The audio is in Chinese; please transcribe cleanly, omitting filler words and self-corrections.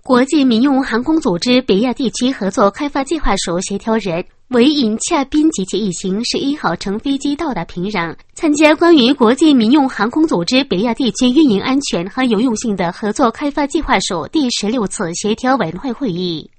国际民用航空组织北亚地区合作开发计划署协调人韦尹恰宾及其一行11号乘飞机到达平壤，参加关于国际民用航空组织北亚地区运营安全和有用性的合作开发计划署第16次协调委员会会议。